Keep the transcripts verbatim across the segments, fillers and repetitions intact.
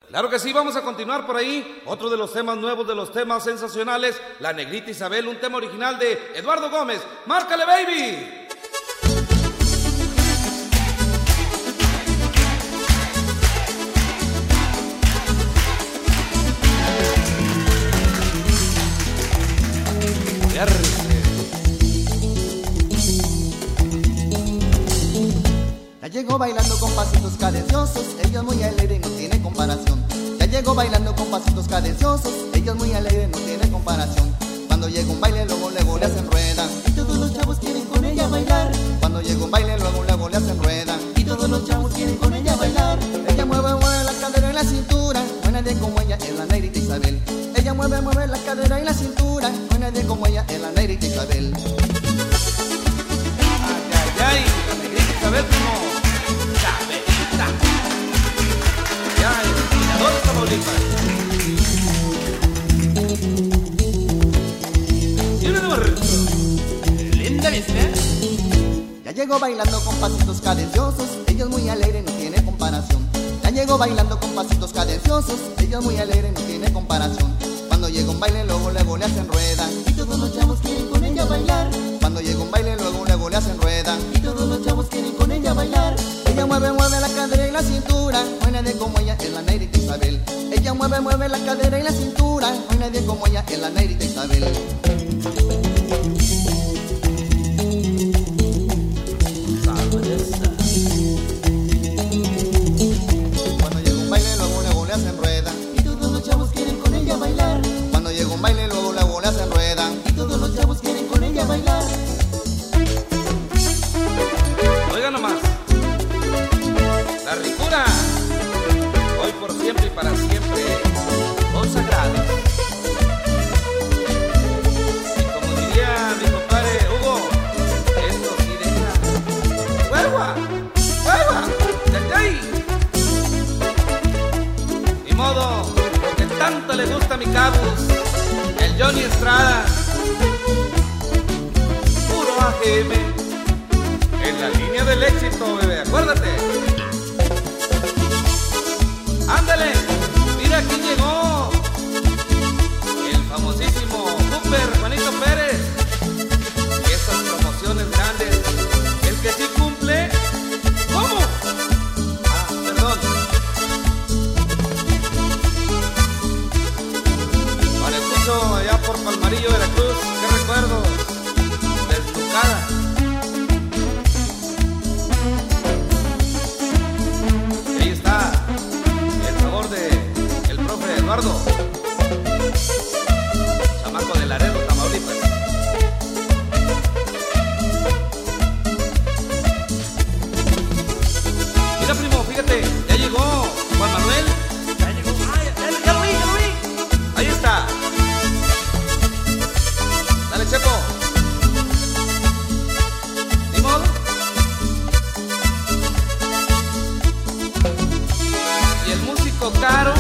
Claro que sí, vamos a continuar por ahí. Otro de los temas nuevos, de los temas sensacionales, La Negrita Isabel, un tema original de Eduardo Gómez. ¡Márcale, baby! Ya llegó bailando con pasitos cadenciosos, ella es muy alegre y no tiene comparación. Ya llegó bailando con pasitos cadenciosos, ella es muy alegre y no tiene comparación. Cuando llega un baile luego luego le hacen rueda y todos los chavos quieren con ella bailar. Cuando llega un baile luego luego le hacen rueda y todos los chavos quieren con ella bailar. Ella mueve mueve la cadera y la cintura, no hay nadie como ella, es la Negrita Isabel. Ella mueve mueve la cadera y la cintura, no hay nadie como ella, es la Negrita Isabel. Ay, ay, ay, la Negrita Isabel como Chabelita. Ya, el tirador de Tamaulipas. Y una de Linda, ¿viste? Ya llegó bailando con pasitos cadenciosos, ella es muy alegre, no tiene comparación. Ya llegó bailando con pasitos cadenciosos, ella es muy alegre, no tiene comparación. Cuando llega un baile luego luego le hacen rueda y todos los chavos quieren con ella bailar. Cuando llega un baile luego luego le hacen rueda y todos los chavos quieren con ella bailar. Ella mueve mueve la cadera y la cintura, no hay nadie como ella, es la Negrita Isabel. Ella mueve mueve la cadera y la cintura, no hay nadie como ella, es la Negrita Isabel. Cuando llega un baile luego luego le hacen rueda y todos los chavos quieren con ella bailar. Cuando llega un baile luego luego le hacen rueda y todos los chavos quieren con ella bailar. Oiga nomás, la ricura, hoy por siempre y para siempre, consagrada. Y como diría mi compadre Hugo, esto sí deja hueva, hueva, desde ahí. Ni modo, porque tanto le gusta a mi cabus, el Johnny Estrada, puro A G M. En la línea del éxito, bebé, acuérdate. Ándale, mira quién llegó. El famosísimo Cooper Juanito Pérez. Esas promociones grandes, el que sí cumple. ¿Cómo? Ah, perdón. Para el piso allá por Palmarillo, Veracruz, qué recuerdos. Desnucada. Eduardo, chamaco de Laredo, Tamaulipas. Mira, primo, fíjate, ya llegó Juan Manuel. Ya llegó, ah, ya, ya, ya lo vi, ya lo vi. Ahí está. Dale, Checo. Ni modo. Y el músico Caro.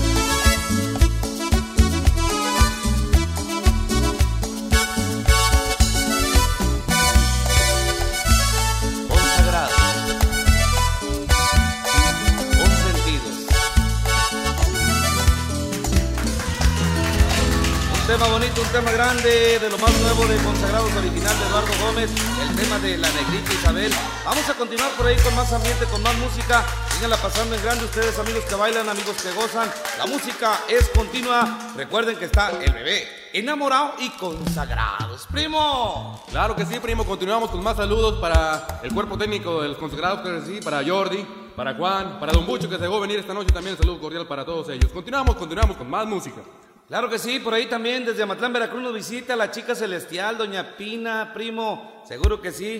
Un tema bonito, un tema grande, de lo más nuevo de Consagrados, original de Eduardo Gómez, el tema de La Negrita Isabel. Vamos a continuar por ahí con más ambiente, con más música. Síganla pasando en grande ustedes, amigos que bailan, amigos que gozan. La música es continua. Recuerden que está el bebé enamorado y consagrados. ¡Primo! Claro que sí, primo. Continuamos con más saludos para el cuerpo técnico de los Consagrados, claro que sí, para Jordi, para Juan, para Don Bucho, que se dejó venir esta noche también. Un saludo cordial para todos ellos. Continuamos, continuamos con más música. Claro que sí, por ahí también desde Amatlán, Veracruz nos visita la chica celestial, doña Pina, primo, seguro que sí.